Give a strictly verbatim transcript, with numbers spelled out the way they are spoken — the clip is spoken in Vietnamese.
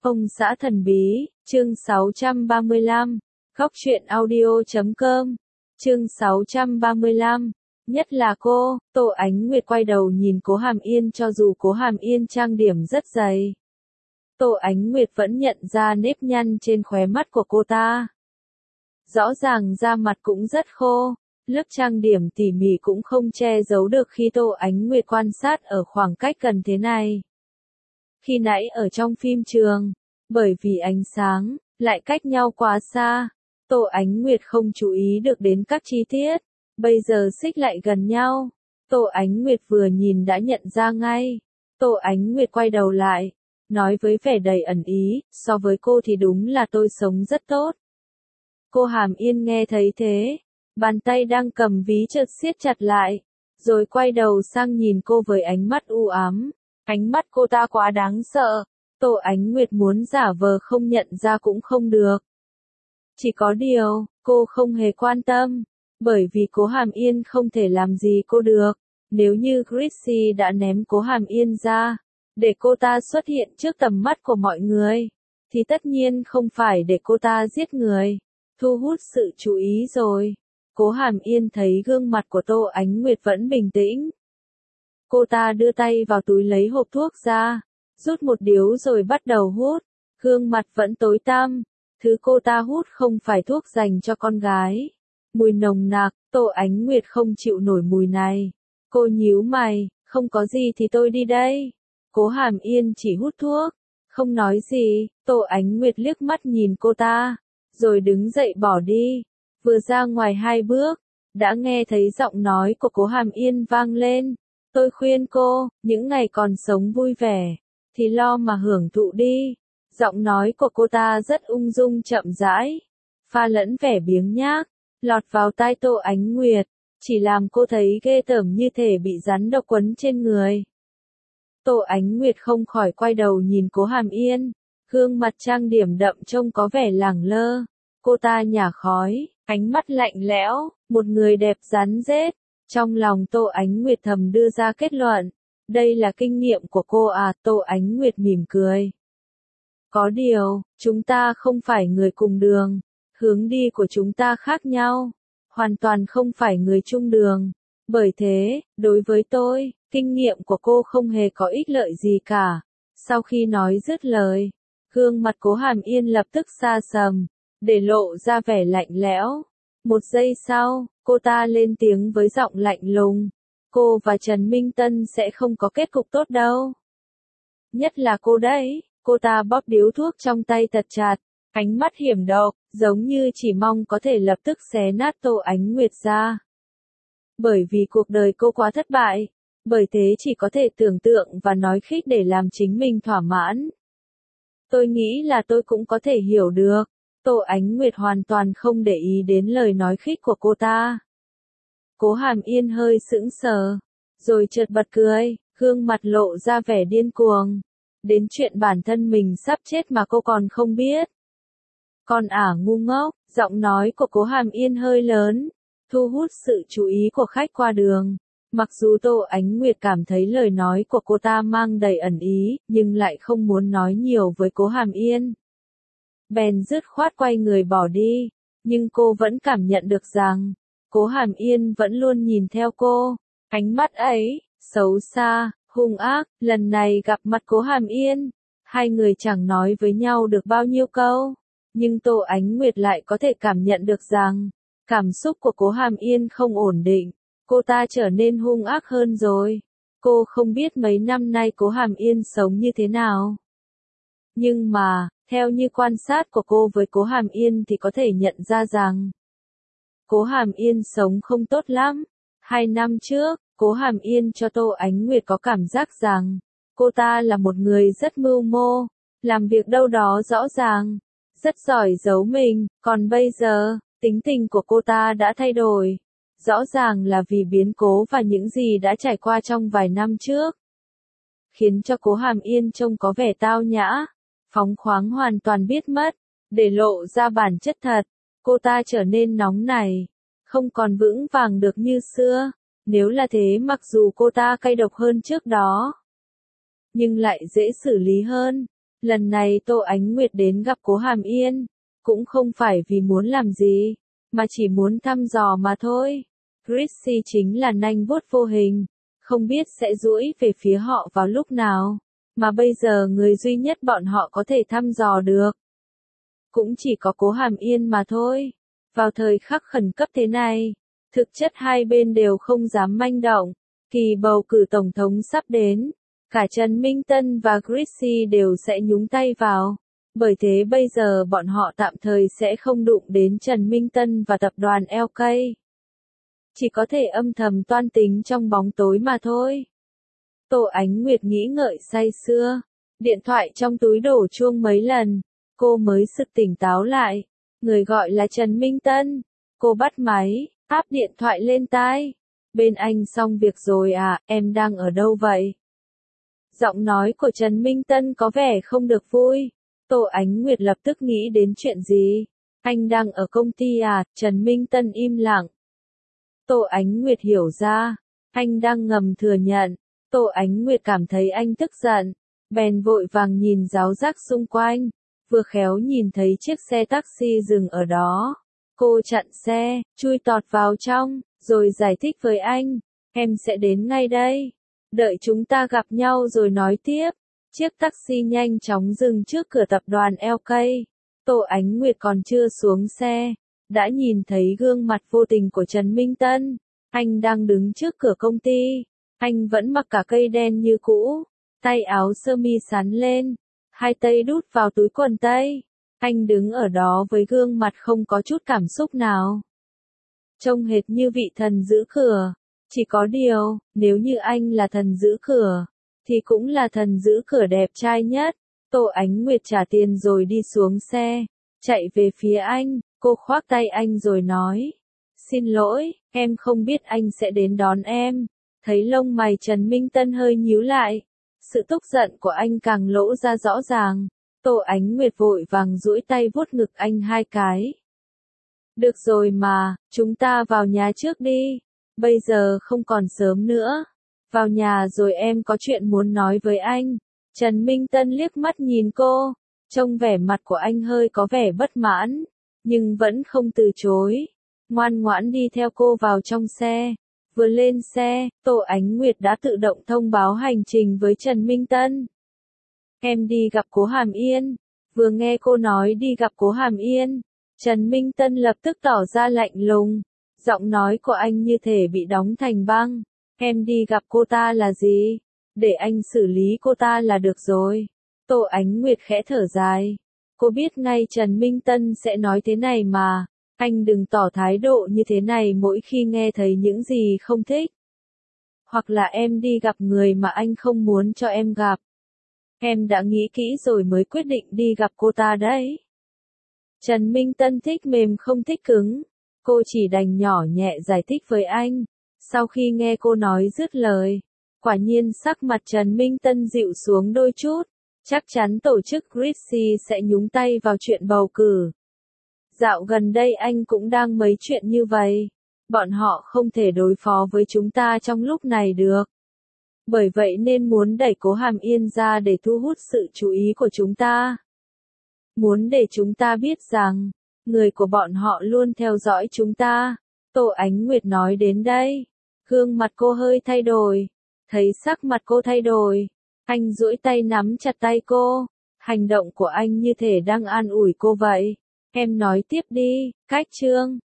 Ông xã thần bí, chương sáu trăm ba mươi lăm, Góc truyện audio chấm com, chương sáu trăm ba mươi lăm, nhất là cô, Tô Ánh Nguyệt quay đầu nhìn Cố Hàm Yên cho dù Cố Hàm Yên trang điểm rất dày. Tô Ánh Nguyệt vẫn nhận ra nếp nhăn trên khóe mắt của cô ta. Rõ ràng da mặt cũng rất khô, lớp trang điểm tỉ mỉ cũng không che giấu được khi Tô Ánh Nguyệt quan sát ở khoảng cách gần thế này. Khi nãy ở trong phim trường, bởi vì ánh sáng, lại cách nhau quá xa, Tô Ánh Nguyệt không chú ý được đến các chi tiết, bây giờ xích lại gần nhau, Tô Ánh Nguyệt vừa nhìn đã nhận ra ngay. Tô Ánh Nguyệt quay đầu lại, nói với vẻ đầy ẩn ý, so với cô thì đúng là tôi sống rất tốt. Cô Hàm Yên nghe thấy thế, bàn tay đang cầm ví chợt siết chặt lại, rồi quay đầu sang nhìn cô với ánh mắt u ám. Ánh mắt cô ta quá đáng sợ, Tô Ánh Nguyệt muốn giả vờ không nhận ra cũng không được. Chỉ có điều, cô không hề quan tâm, bởi vì Cố Hàm Yên không thể làm gì cô được. Nếu như Chrissy đã ném Cố Hàm Yên ra, để cô ta xuất hiện trước tầm mắt của mọi người, thì tất nhiên không phải để cô ta giết người, thu hút sự chú ý rồi. Cố Hàm Yên thấy gương mặt của Tô Ánh Nguyệt vẫn bình tĩnh. Cô ta đưa tay vào túi lấy hộp thuốc ra, rút một điếu rồi bắt đầu hút, gương mặt vẫn tối tăm, thứ cô ta hút không phải thuốc dành cho con gái. Mùi nồng nặc, Tô Ánh Nguyệt không chịu nổi mùi này. Cô nhíu mày, không có gì thì tôi đi đây. Cố Hàm Yên chỉ hút thuốc, không nói gì, Tô Ánh Nguyệt liếc mắt nhìn cô ta, rồi đứng dậy bỏ đi. Vừa ra ngoài hai bước, đã nghe thấy giọng nói của Cố Hàm Yên vang lên. Tôi khuyên cô, những ngày còn sống vui vẻ, thì lo mà hưởng thụ đi. Giọng nói của cô ta rất ung dung chậm rãi, pha lẫn vẻ biếng nhác, lọt vào tai Tô Ánh Nguyệt, chỉ làm cô thấy ghê tởm như thể bị rắn độc quấn trên người. Tô Ánh Nguyệt không khỏi quay đầu nhìn Cố Hàm Yên, gương mặt trang điểm đậm trông có vẻ lẳng lơ. Cô ta nhả khói, ánh mắt lạnh lẽo, một người đẹp rắn rết. Trong lòng Tô Ánh Nguyệt thầm đưa ra kết luận, đây là kinh nghiệm của cô à? Tô Ánh Nguyệt mỉm cười. Có điều, chúng ta không phải người cùng đường, hướng đi của chúng ta khác nhau, hoàn toàn không phải người chung đường. Bởi thế, đối với tôi, kinh nghiệm của cô không hề có ích lợi gì cả. Sau khi nói dứt lời, gương mặt Cố Hàm Yên lập tức xa sầm, để lộ ra vẻ lạnh lẽo. Một giây sau, cô ta lên tiếng với giọng lạnh lùng. Cô và Trần Minh Tân sẽ không có kết cục tốt đâu. Nhất là cô đấy, cô ta bóp điếu thuốc trong tay thật chặt, ánh mắt hiểm độc, giống như chỉ mong có thể lập tức xé nát Tô Ánh Nguyệt ra. Bởi vì cuộc đời cô quá thất bại, bởi thế chỉ có thể tưởng tượng và nói khích để làm chính mình thỏa mãn. Tôi nghĩ là tôi cũng có thể hiểu được. Tô Ánh Nguyệt hoàn toàn không để ý đến lời nói khích của cô ta. Cố Hàm Yên hơi sững sờ, rồi chợt bật cười, gương mặt lộ ra vẻ điên cuồng. Đến chuyện bản thân mình sắp chết mà cô còn không biết. Con ả ngu ngốc, giọng nói của Cố Hàm Yên hơi lớn, thu hút sự chú ý của khách qua đường. Mặc dù Tô Ánh Nguyệt cảm thấy lời nói của cô ta mang đầy ẩn ý, nhưng lại không muốn nói nhiều với Cố Hàm Yên. Bèn dứt khoát quay người bỏ đi, nhưng cô vẫn cảm nhận được rằng, Cố Hàm Yên vẫn luôn nhìn theo cô. Ánh mắt ấy, xấu xa, hung ác. Lần này gặp mặt Cố Hàm Yên, hai người chẳng nói với nhau được bao nhiêu câu, nhưng Tô Ánh Nguyệt lại có thể cảm nhận được rằng, cảm xúc của Cố Hàm Yên không ổn định, cô ta trở nên hung ác hơn rồi. Cô không biết mấy năm nay Cố Hàm Yên sống như thế nào. Nhưng mà, theo như quan sát của cô với Cố Hàm Yên thì có thể nhận ra rằng, Cố Hàm Yên sống không tốt lắm. Hai năm trước, Cố Hàm Yên cho Tô Ánh Nguyệt có cảm giác rằng, cô ta là một người rất mưu mô, làm việc đâu đó rõ ràng, rất giỏi giấu mình, còn bây giờ, tính tình của cô ta đã thay đổi. Rõ ràng là vì biến cố và những gì đã trải qua trong vài năm trước, khiến cho Cố Hàm Yên trông có vẻ tao nhã, phóng khoáng hoàn toàn biết mất, để lộ ra bản chất thật. Cô ta trở nên nóng nảy, không còn vững vàng được như xưa. Nếu là thế, mặc dù cô ta cay độc hơn trước đó, nhưng lại dễ xử lý hơn. Lần này Tô Ánh Nguyệt đến gặp Cố Hàm Yên, cũng không phải vì muốn làm gì, mà chỉ muốn thăm dò mà thôi. Chrissy chính là nanh vuốt vô hình, không biết sẽ duỗi về phía họ vào lúc nào, mà bây giờ người duy nhất bọn họ có thể thăm dò được cũng chỉ có Cố Hàm Yên mà thôi. Vào thời khắc khẩn cấp thế này, thực chất hai bên đều không dám manh động. Kỳ bầu cử tổng thống sắp đến, cả Trần Minh Tân và Chrissy đều sẽ nhúng tay vào. Bởi thế bây giờ bọn họ tạm thời sẽ không đụng đến Trần Minh Tân và tập đoàn lờ ca. Chỉ có thể âm thầm toan tính trong bóng tối mà thôi. Tô Ánh Nguyệt nghĩ ngợi say sưa, điện thoại trong túi đổ chuông mấy lần, cô mới sực tỉnh táo lại. Người gọi là Trần Minh Tân. Cô bắt máy, áp điện thoại lên tai. Bên anh xong việc rồi à, em đang ở đâu vậy? Giọng nói của Trần Minh Tân có vẻ không được vui. Tô Ánh Nguyệt lập tức nghĩ đến chuyện gì? Anh đang ở công ty à? Trần Minh Tân im lặng. Tô Ánh Nguyệt hiểu ra, anh đang ngầm thừa nhận. Tô Ánh Nguyệt cảm thấy anh tức giận, bèn vội vàng nhìn ráo rác xung quanh, vừa khéo nhìn thấy chiếc xe taxi dừng ở đó. Cô chặn xe, chui tọt vào trong, rồi giải thích với anh, em sẽ đến ngay đây. Đợi chúng ta gặp nhau rồi nói tiếp. Chiếc taxi nhanh chóng dừng trước cửa tập đoàn lờ ca. Tô Ánh Nguyệt còn chưa xuống xe, đã nhìn thấy gương mặt vô tình của Trần Minh Tân. Anh đang đứng trước cửa công ty. Anh vẫn mặc cả cây đen như cũ, tay áo sơ mi sắn lên, hai tay đút vào túi quần tây. Anh đứng ở đó với gương mặt không có chút cảm xúc nào. Trông hệt như vị thần giữ cửa. Chỉ có điều, nếu như anh là thần giữ cửa, thì cũng là thần giữ cửa đẹp trai nhất. Tô Ánh Nguyệt trả tiền rồi đi xuống xe, chạy về phía anh, cô khoác tay anh rồi nói. Xin lỗi, em không biết anh sẽ đến đón em. Thấy lông mày Trần Minh Tân hơi nhíu lại, sự tức giận của anh càng lỗ ra rõ ràng. Tô Ánh Nguyệt vội vàng duỗi tay vuốt ngực anh hai cái. Được rồi mà, chúng ta vào nhà trước đi. Bây giờ không còn sớm nữa. Vào nhà rồi em có chuyện muốn nói với anh. Trần Minh Tân liếc mắt nhìn cô, trông vẻ mặt của anh hơi có vẻ bất mãn, nhưng vẫn không từ chối. Ngoan ngoãn đi theo cô vào trong xe. Vừa lên xe, Tô Ánh Nguyệt đã tự động thông báo hành trình với Trần Minh Tân. Em đi gặp Cố Hàm Yên. Vừa nghe cô nói đi gặp Cố Hàm Yên, Trần Minh Tân lập tức tỏ ra lạnh lùng. Giọng nói của anh như thể bị đóng thành băng. Em đi gặp cô ta là gì? Để anh xử lý cô ta là được rồi. Tô Ánh Nguyệt khẽ thở dài. Cô biết ngay Trần Minh Tân sẽ nói thế này mà. Anh đừng tỏ thái độ như thế này mỗi khi nghe thấy những gì không thích. Hoặc là em đi gặp người mà anh không muốn cho em gặp. Em đã nghĩ kỹ rồi mới quyết định đi gặp cô ta đấy. Trần Minh Tân thích mềm không thích cứng. Cô chỉ đành nhỏ nhẹ giải thích với anh. Sau khi nghe cô nói dứt lời, quả nhiên sắc mặt Trần Minh Tân dịu xuống đôi chút. Chắc chắn tổ chức Chrissy sẽ nhúng tay vào chuyện bầu cử. Dạo gần đây anh cũng đang mấy chuyện như vậy. Bọn họ không thể đối phó với chúng ta trong lúc này được. Bởi vậy nên muốn đẩy Cố Hàm Yên ra để thu hút sự chú ý của chúng ta. Muốn để chúng ta biết rằng, người của bọn họ luôn theo dõi chúng ta. Tô Ánh Nguyệt nói đến đây. Gương mặt cô hơi thay đổi. Thấy sắc mặt cô thay đổi, anh duỗi tay nắm chặt tay cô. Hành động của anh như thể đang an ủi cô vậy. Em nói tiếp đi, Cách Trương.